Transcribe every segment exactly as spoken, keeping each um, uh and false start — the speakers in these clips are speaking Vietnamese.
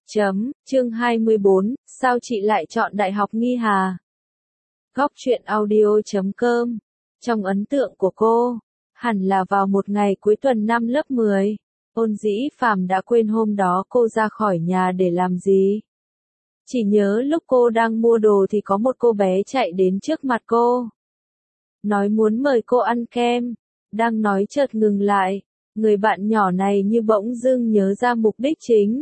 Chấm, chương hai mươi bốn, sao chị lại chọn Đại học Nghi Hà? Góc truyện audio chấm com. Trong ấn tượng của cô, hẳn là vào một ngày cuối tuần năm lớp mười, Ôn Dĩ Phàm đã quên hôm đó cô ra khỏi nhà để làm gì. Chỉ nhớ lúc cô đang mua đồ thì có một cô bé chạy đến trước mặt cô. Nói muốn mời cô ăn kem, đang nói chợt ngừng lại, người bạn nhỏ này như bỗng dưng nhớ ra mục đích chính.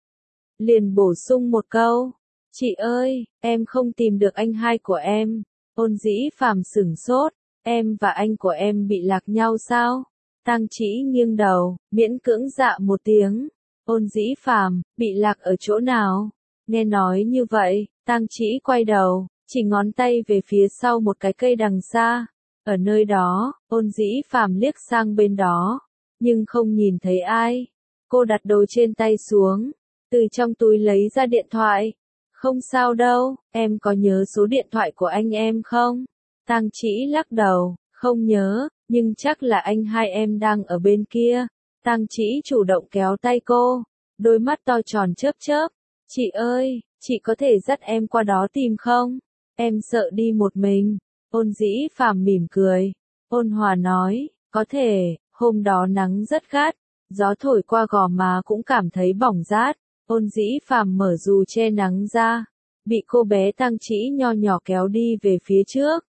Liền bổ sung một câu, chị ơi, em không tìm được anh hai của em. Ôn Dĩ Phàm sửng sốt, em và anh của em bị lạc nhau sao? Tang Chỉ nghiêng đầu, miễn cưỡng dạ một tiếng. Ôn Dĩ Phàm, bị lạc ở chỗ nào? Nghe nói như vậy, Tang Chỉ quay đầu, chỉ ngón tay về phía sau một cái cây đằng xa. Ở nơi đó, Ôn Dĩ Phàm liếc sang bên đó, nhưng không nhìn thấy ai. Cô đặt đồ trên tay xuống, từ trong túi lấy ra điện thoại. Không sao đâu, em có nhớ số điện thoại của anh em không? Tang Chỉ lắc đầu, không nhớ, nhưng chắc là anh hai em đang ở bên kia. Tang Chỉ chủ động kéo tay cô, đôi mắt to tròn chớp chớp. Chị ơi, chị có thể dắt em qua đó tìm không? Em sợ đi một mình. Ôn Dĩ Phàm mỉm cười, ôn hòa nói, có thể, hôm đó nắng rất gắt, gió thổi qua gò má cũng cảm thấy bỏng rát. Ôn Dĩ Phàm mở dù che nắng ra, bị cô bé Tang Chỉ nho nhỏ kéo đi về phía trước.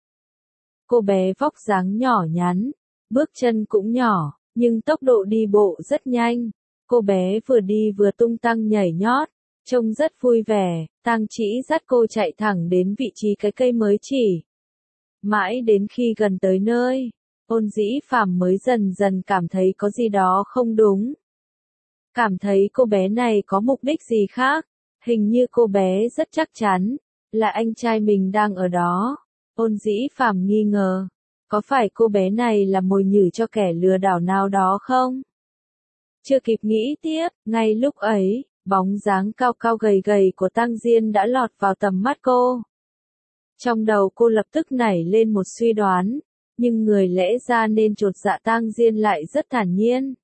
Cô bé vóc dáng nhỏ nhắn, bước chân cũng nhỏ, nhưng tốc độ đi bộ rất nhanh. Cô bé vừa đi vừa tung tăng nhảy nhót, trông rất vui vẻ. Tang Chỉ dắt cô chạy thẳng đến vị trí cái cây mới chỉ. Mãi đến khi gần tới nơi, Ôn Dĩ Phàm mới dần dần cảm thấy có gì đó không đúng. Cảm thấy cô bé này có mục đích gì khác, hình như cô bé rất chắc chắn, là anh trai mình đang ở đó. Ôn Dĩ Phàm nghi ngờ, có phải cô bé này là mồi nhử cho kẻ lừa đảo nào đó không? Chưa kịp nghĩ tiếp, ngay lúc ấy, bóng dáng cao cao gầy gầy của Tang Diên đã lọt vào tầm mắt cô. Trong đầu cô lập tức nảy lên một suy đoán, nhưng người lẽ ra nên chột dạ Tang Diên lại rất thản nhiên.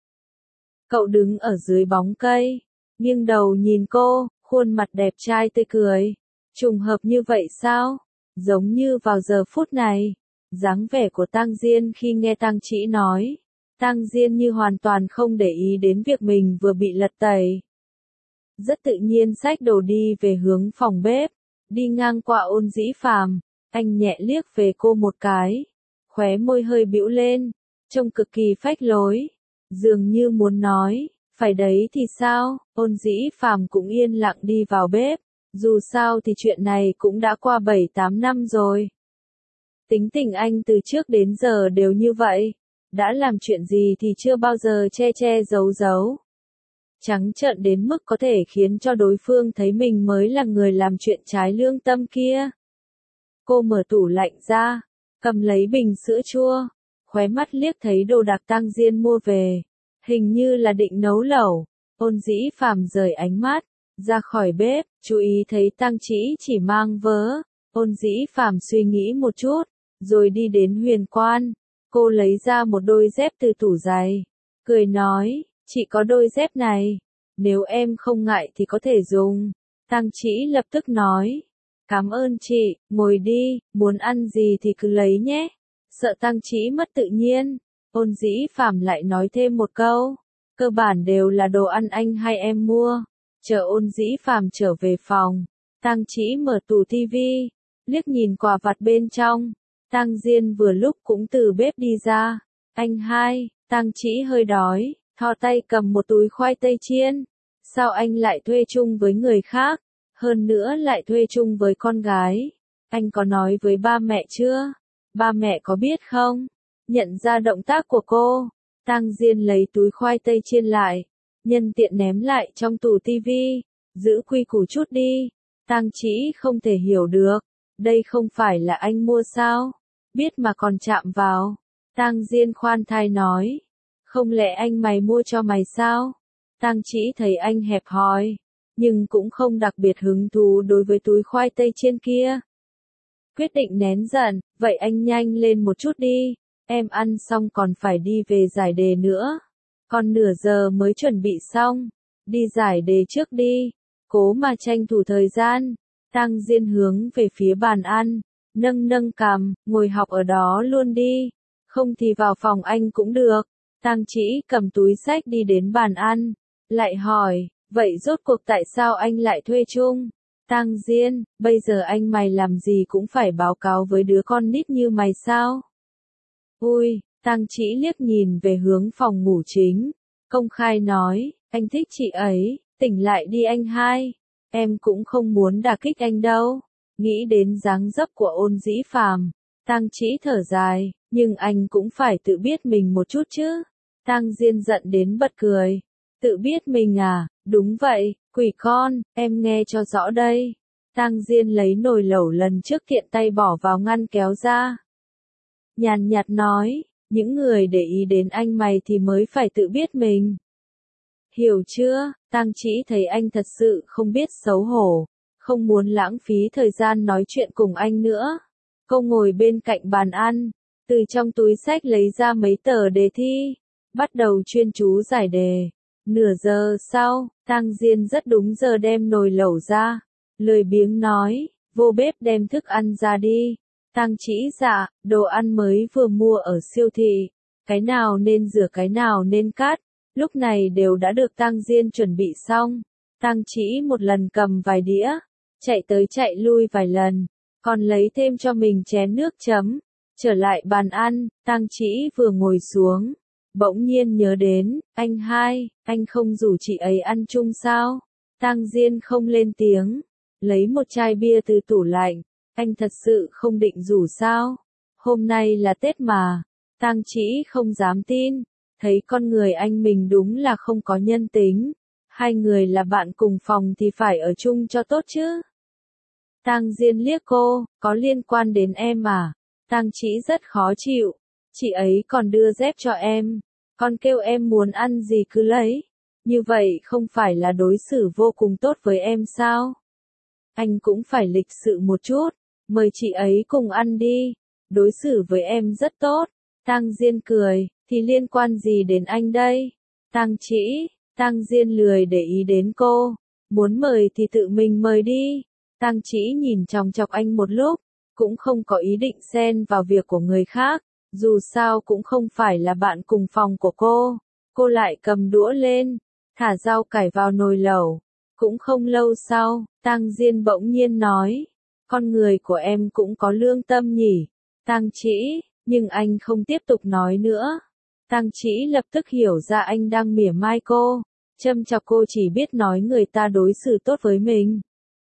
Cậu đứng ở dưới bóng cây, nghiêng đầu nhìn cô, khuôn mặt đẹp trai tươi cười. Trùng hợp như vậy sao? Giống như vào giờ phút này, dáng vẻ của Tang Diên khi nghe Tang Chỉ nói, Tang Diên như hoàn toàn không để ý đến việc mình vừa bị lật tẩy. Rất tự nhiên xách đồ đi về hướng phòng bếp, đi ngang qua Ôn Dĩ Phàm, anh nhẹ liếc về cô một cái, khóe môi hơi bĩu lên, trông cực kỳ phách lối. Dường như muốn nói, phải đấy thì sao? Ôn Dĩ Phàm cũng yên lặng đi vào bếp, dù sao thì chuyện này cũng đã qua bảy tám năm rồi. Tính tình anh từ trước đến giờ đều như vậy, đã làm chuyện gì thì chưa bao giờ che che giấu giấu. Trắng trợn đến mức có thể khiến cho đối phương thấy mình mới là người làm chuyện trái lương tâm kia. Cô mở tủ lạnh ra, cầm lấy bình sữa chua, khóe mắt liếc thấy đồ đạc Tang Diên mua về, hình như là định nấu lẩu. Ôn Dĩ Phàm rời ánh mắt, ra khỏi bếp, chú ý thấy Tang Chỉ chỉ mang vớ. Ôn Dĩ Phàm suy nghĩ một chút, rồi đi đến Huyền Quan. Cô lấy ra một đôi dép từ tủ giày, cười nói, chị có đôi dép này, nếu em không ngại thì có thể dùng. Tang Chỉ lập tức nói, cảm ơn chị, ngồi đi, muốn ăn gì thì cứ lấy nhé. Sợ Tang Chỉ mất tự nhiên, Ôn Dĩ Phàm lại nói thêm một câu, cơ bản đều là đồ ăn anh hay em mua. Chờ Ôn Dĩ Phàm trở về phòng, Tang Chỉ mở tủ tivi, liếc nhìn quà vặt bên trong. Tang Diên vừa lúc cũng từ bếp đi ra. Anh hai, Tang Chỉ hơi đói, thò tay cầm một túi khoai tây chiên. Sao anh lại thuê chung với người khác? Hơn nữa lại thuê chung với con gái. Anh có nói với ba mẹ chưa? Ba mẹ có biết không? Nhận ra động tác của cô, Tang Diên lấy túi khoai tây chiên lại, nhân tiện ném lại trong tủ tivi. Giữ quy củ chút đi. Tang Chỉ không thể hiểu được, đây không phải là anh mua sao? Biết mà còn chạm vào. Tang Diên khoan thai nói, không lẽ anh mày mua cho mày sao? Tang Chỉ thấy anh hẹp hòi, nhưng cũng không đặc biệt hứng thú đối với túi khoai tây chiên kia. Quyết định nén giận, vậy anh nhanh lên một chút đi, em ăn xong còn phải đi về giải đề nữa. Còn nửa giờ mới chuẩn bị xong, đi giải đề trước đi. Cố mà tranh thủ thời gian, Tang Diên hướng về phía bàn ăn, nâng nâng cằm, ngồi học ở đó luôn đi, không thì vào phòng anh cũng được. Tang Chỉ cầm túi xách đi đến bàn ăn, lại hỏi, vậy rốt cuộc tại sao anh lại thuê chung? Tang Diên, bây giờ anh mày làm gì cũng phải báo cáo với đứa con nít như mày sao? Ui, Tang Chỉ liếc nhìn về hướng phòng ngủ chính, công khai nói, anh thích chị ấy, tỉnh lại đi anh hai, em cũng không muốn đả kích anh đâu. Nghĩ đến dáng dấp của Ôn Dĩ Phàm, Tang Chỉ thở dài, nhưng anh cũng phải tự biết mình một chút chứ. Tang Diên giận đến bật cười, tự biết mình à, đúng vậy, quỷ con, em nghe cho rõ đây. Tang Diên lấy nồi lẩu lần trước tiện tay bỏ vào ngăn kéo ra. Nhàn nhạt nói, những người để ý đến anh mày thì mới phải tự biết mình. Hiểu chưa? Tang Chỉ thấy anh thật sự không biết xấu hổ, không muốn lãng phí thời gian nói chuyện cùng anh nữa. Cô ngồi bên cạnh bàn ăn, từ trong túi xách lấy ra mấy tờ đề thi, bắt đầu chuyên chú giải đề. Nửa giờ sau, Tang Diên rất đúng giờ đem nồi lẩu ra, lười biếng nói, vô bếp đem thức ăn ra đi. Tang Chỉ dạ, đồ ăn mới vừa mua ở siêu thị, cái nào nên rửa cái nào nên cắt, lúc này đều đã được Tang Diên chuẩn bị xong. Tang Chỉ một lần cầm vài đĩa, chạy tới chạy lui vài lần, còn lấy thêm cho mình chén nước chấm. Trở lại bàn ăn, Tang Chỉ vừa ngồi xuống, bỗng nhiên nhớ đến, anh hai, anh không rủ chị ấy ăn chung sao? Tang Diên không lên tiếng, lấy một chai bia từ tủ lạnh, anh thật sự không định rủ sao? Hôm nay là Tết mà. Tang Chỉ không dám tin, thấy con người anh mình đúng là không có nhân tính. Hai người là bạn cùng phòng thì phải ở chung cho tốt chứ. Tang Diên liếc cô, có liên quan đến em à? Tang Chỉ rất khó chịu, chị ấy còn đưa dép cho em, còn kêu em muốn ăn gì cứ lấy, như vậy không phải là đối xử vô cùng tốt với em sao? Anh cũng phải lịch sự một chút, mời chị ấy cùng ăn đi, đối xử với em rất tốt. Tang Diên cười, thì liên quan gì đến anh đây? Tang Chỉ, Tang Diên lười để ý đến cô, muốn mời thì tự mình mời đi. Tang Chỉ nhìn chòng chọc anh một lúc, cũng không có ý định xen vào việc của người khác, dù sao cũng không phải là bạn cùng phòng của cô. Cô lại cầm đũa lên, thả rau cải vào nồi lẩu. Cũng không lâu sau, Tang Diên bỗng nhiên nói, con người của em cũng có lương tâm nhỉ. Tang Chỉ, nhưng anh không tiếp tục nói nữa. Tang Chỉ lập tức hiểu ra anh đang mỉa mai cô, châm chọc cô chỉ biết nói người ta đối xử tốt với mình,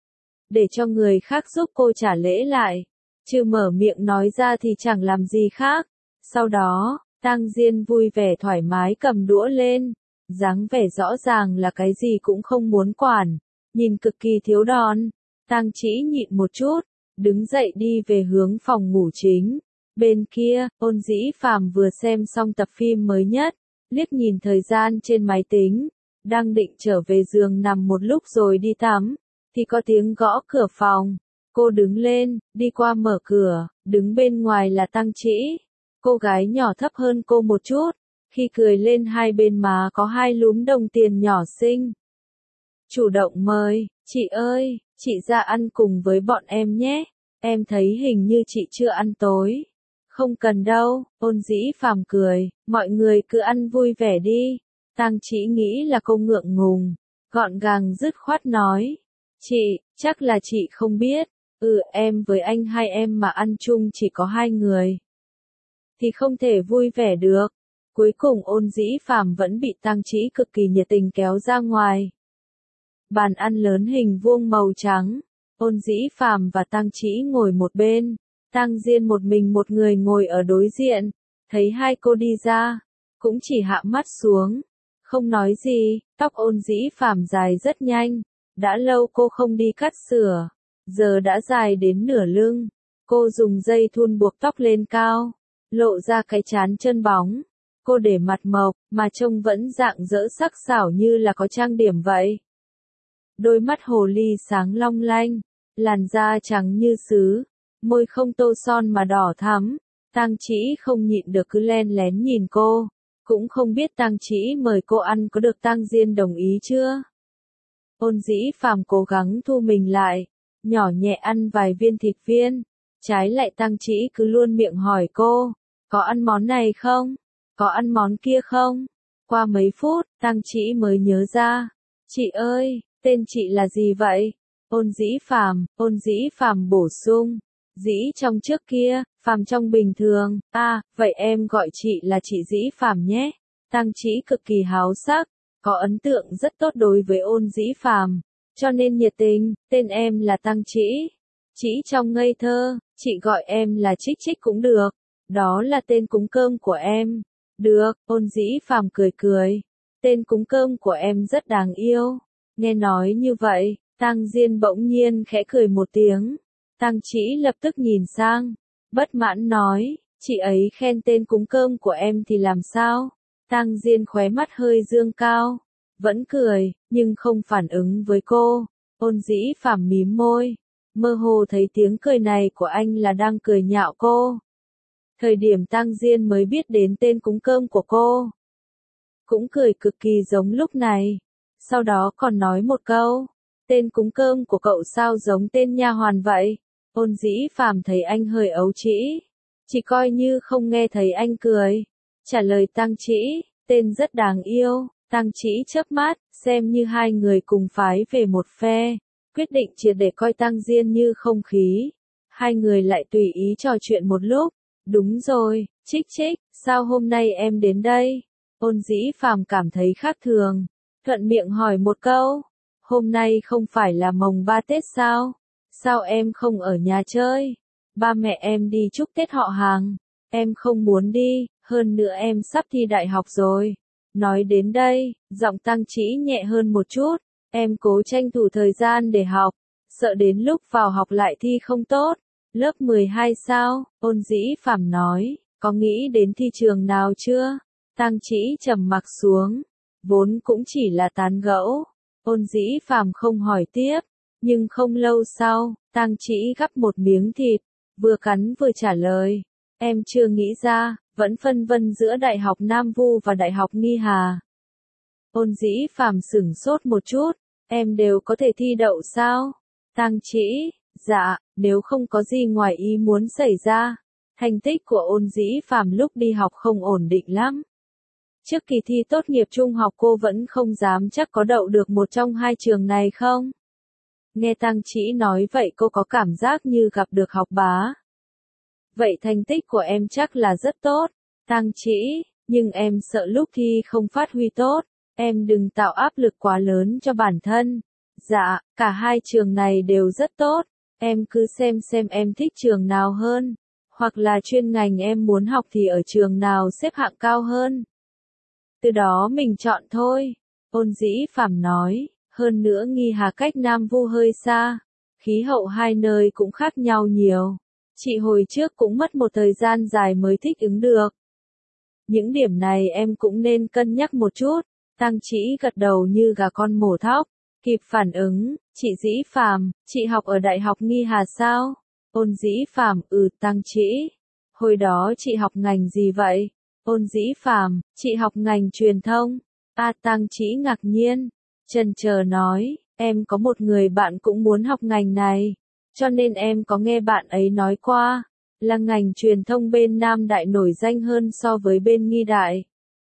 để cho người khác giúp cô trả lễ lại, chứ mở miệng nói ra thì chẳng làm gì khác. Sau đó, Tang Diên vui vẻ thoải mái cầm đũa lên, dáng vẻ rõ ràng là cái gì cũng không muốn quản, nhìn cực kỳ thiếu đòn. Tang Chỉ nhịn một chút, đứng dậy đi về hướng phòng ngủ chính. Bên kia, Ôn Dĩ Phàm vừa xem xong tập phim mới nhất, liếc nhìn thời gian trên máy tính, đang định trở về giường nằm một lúc rồi đi tắm, thì có tiếng gõ cửa phòng. Cô đứng lên, đi qua mở cửa, đứng bên ngoài là Tang Chỉ. Cô gái nhỏ thấp hơn cô một chút, khi cười lên hai bên má có hai lúm đồng tiền nhỏ xinh. Chủ động mời, chị ơi, chị ra ăn cùng với bọn em nhé, em thấy hình như chị chưa ăn tối. Không cần đâu, Ôn Dĩ Phàm cười, mọi người cứ ăn vui vẻ đi. Tang Chỉ nghĩ là cô ngượng ngùng, gọn gàng dứt khoát nói, chị, chắc là chị không biết, ừ em với anh hai em mà ăn chung chỉ có hai người, thì không thể vui vẻ được. Cuối cùng Ôn Dĩ Phàm vẫn bị Tang Chỉ cực kỳ nhiệt tình kéo ra ngoài. Bàn ăn lớn hình vuông màu trắng, Ôn Dĩ Phàm và Tang Chỉ ngồi một bên, Tang Diên một mình một người ngồi ở đối diện. Thấy hai cô đi ra, cũng chỉ hạ mắt xuống, không nói gì. Tóc Ôn Dĩ Phàm dài rất nhanh, đã lâu cô không đi cắt sửa, giờ đã dài đến nửa lưng. Cô dùng dây thun buộc tóc lên cao, lộ ra cái trán chân bóng. Cô để mặt mộc, mà trông vẫn rạng rỡ sắc sảo như là có trang điểm vậy. Đôi mắt hồ ly sáng long lanh, làn da trắng như sứ, môi không tô son mà đỏ thắm. Tang Chỉ không nhịn được cứ len lén nhìn cô, cũng không biết Tang Chỉ mời cô ăn có được Tang Diên đồng ý chưa. Ôn Dĩ Phàm cố gắng thu mình lại, nhỏ nhẹ ăn vài viên thịt viên. Trái lại Tăng Chỉ cứ luôn miệng hỏi cô, có ăn món này không? Có ăn món kia không? Qua mấy phút, Tăng Chỉ mới nhớ ra. Chị ơi, tên chị là gì vậy? Ôn Dĩ Phàm, Ôn Dĩ Phàm bổ sung. Dĩ trong trước kia, Phàm trong bình thường. À, vậy em gọi chị là chị Dĩ Phàm nhé. Tăng Chỉ cực kỳ háo sắc, có ấn tượng rất tốt đối với Ôn Dĩ Phàm, cho nên nhiệt tình. Tên em là Tăng Chỉ. Chỉ trong ngây thơ, chị gọi em là Trích Trích cũng được. Đó là tên cúng cơm của em. Được, Ôn Dĩ Phàm cười cười. Tên cúng cơm của em rất đáng yêu. Nghe nói như vậy, Tăng Diên bỗng nhiên khẽ cười một tiếng. Tăng Chỉ lập tức nhìn sang, bất mãn nói, chị ấy khen tên cúng cơm của em thì làm sao? Tăng Diên khóe mắt hơi dương cao, vẫn cười, nhưng không phản ứng với cô. Ôn Dĩ Phàm mím môi, mơ hồ thấy tiếng cười này của anh là đang cười nhạo cô. Thời điểm Tăng Diên mới biết đến tên cúng cơm của cô, cũng cười cực kỳ giống lúc này. Sau đó còn nói một câu, tên cúng cơm của cậu sao giống tên nha hoàn vậy? Ôn Dĩ Phàm thấy anh hơi ấu trĩ, chỉ coi như không nghe thấy anh cười. Trả lời Tăng Chỉ, tên rất đáng yêu. Tăng Chỉ chớp mắt, xem như hai người cùng phái về một phe, quyết định triệt để coi Tăng Diên như không khí. Hai người lại tùy ý trò chuyện một lúc. Đúng rồi, Trích Trích, sao hôm nay em đến đây? Ôn Dĩ Phàm cảm thấy khác thường, thuận miệng hỏi một câu. Hôm nay không phải là mồng ba Tết sao? Sao em không ở nhà chơi? Ba mẹ em đi chúc Tết họ hàng. Em không muốn đi, hơn nữa em sắp thi đại học rồi. Nói đến đây, giọng Tăng Chỉ nhẹ hơn một chút. Em cố tranh thủ thời gian để học, sợ đến lúc vào học lại thi không tốt. Lớp mười hai sao? Ôn Dĩ Phàm nói, có nghĩ đến thi trường nào chưa? Tăng Chỉ trầm mặc xuống, vốn cũng chỉ là tán gẫu. Ôn Dĩ Phàm không hỏi tiếp, nhưng không lâu sau, Tăng Chỉ gắp một miếng thịt, vừa cắn vừa trả lời, em chưa nghĩ ra, vẫn phân vân giữa Đại học Nam Vu và Đại học Nghi Hà. Ôn Dĩ Phàm sửng sốt một chút, em đều có thể thi đậu sao? Tăng Chỉ, dạ, nếu không có gì ngoài ý muốn xảy ra. Thành tích của Ôn Dĩ Phàm lúc đi học không ổn định lắm. Trước kỳ thi tốt nghiệp trung học cô vẫn không dám chắc có đậu được một trong hai trường này không? Nghe Tăng Chỉ nói vậy cô có cảm giác như gặp được học bá. Vậy thành tích của em chắc là rất tốt. Tăng Chỉ, nhưng em sợ lúc thi không phát huy tốt. Em đừng tạo áp lực quá lớn cho bản thân. Dạ, cả hai trường này đều rất tốt. Em cứ xem xem em thích trường nào hơn. Hoặc là chuyên ngành em muốn học thì ở trường nào xếp hạng cao hơn. Từ đó mình chọn thôi. Ôn Dĩ Phàm nói, hơn nữa Nghi Hà cách Nam Vu hơi xa. Khí hậu hai nơi cũng khác nhau nhiều. Chị hồi trước cũng mất một thời gian dài mới thích ứng được. Những điểm này em cũng nên cân nhắc một chút. Tăng Chỉ gật đầu như gà con mổ thóc, kịp phản ứng, chị Dĩ Phàm, chị học ở Đại học Nghi Hà sao? Ôn Dĩ Phàm, ừ. Tăng Chỉ, hồi đó chị học ngành gì vậy? Ôn Dĩ Phàm, chị học ngành truyền thông. A Tăng Chỉ ngạc nhiên, chần chờ nói, em có một người bạn cũng muốn học ngành này, cho nên em có nghe bạn ấy nói qua, là ngành truyền thông bên Nam Đại nổi danh hơn so với bên Nghi Đại.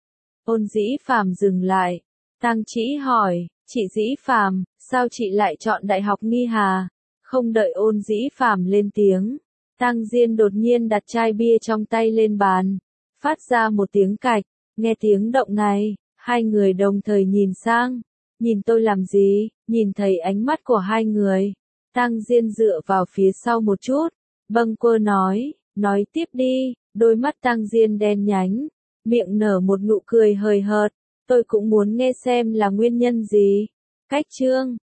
Ôn Dĩ Phàm dừng lại, Tăng Chỉ hỏi, chị Dĩ Phàm, sao chị lại chọn Đại học Nghi Hà? Không đợi Ôn Dĩ Phàm lên tiếng, Tăng Diên đột nhiên đặt chai bia trong tay lên bàn, phát ra một tiếng cạch. Nghe tiếng động này, hai người đồng thời nhìn sang. Nhìn tôi làm gì? Nhìn thấy ánh mắt của hai người, Tăng Diên dựa vào phía sau một chút, bâng quơ nói, nói tiếp đi. Đôi mắt Tăng Diên đen nhánh, miệng nở một nụ cười hời hợt. Tôi cũng muốn nghe xem là nguyên nhân gì. Cách chương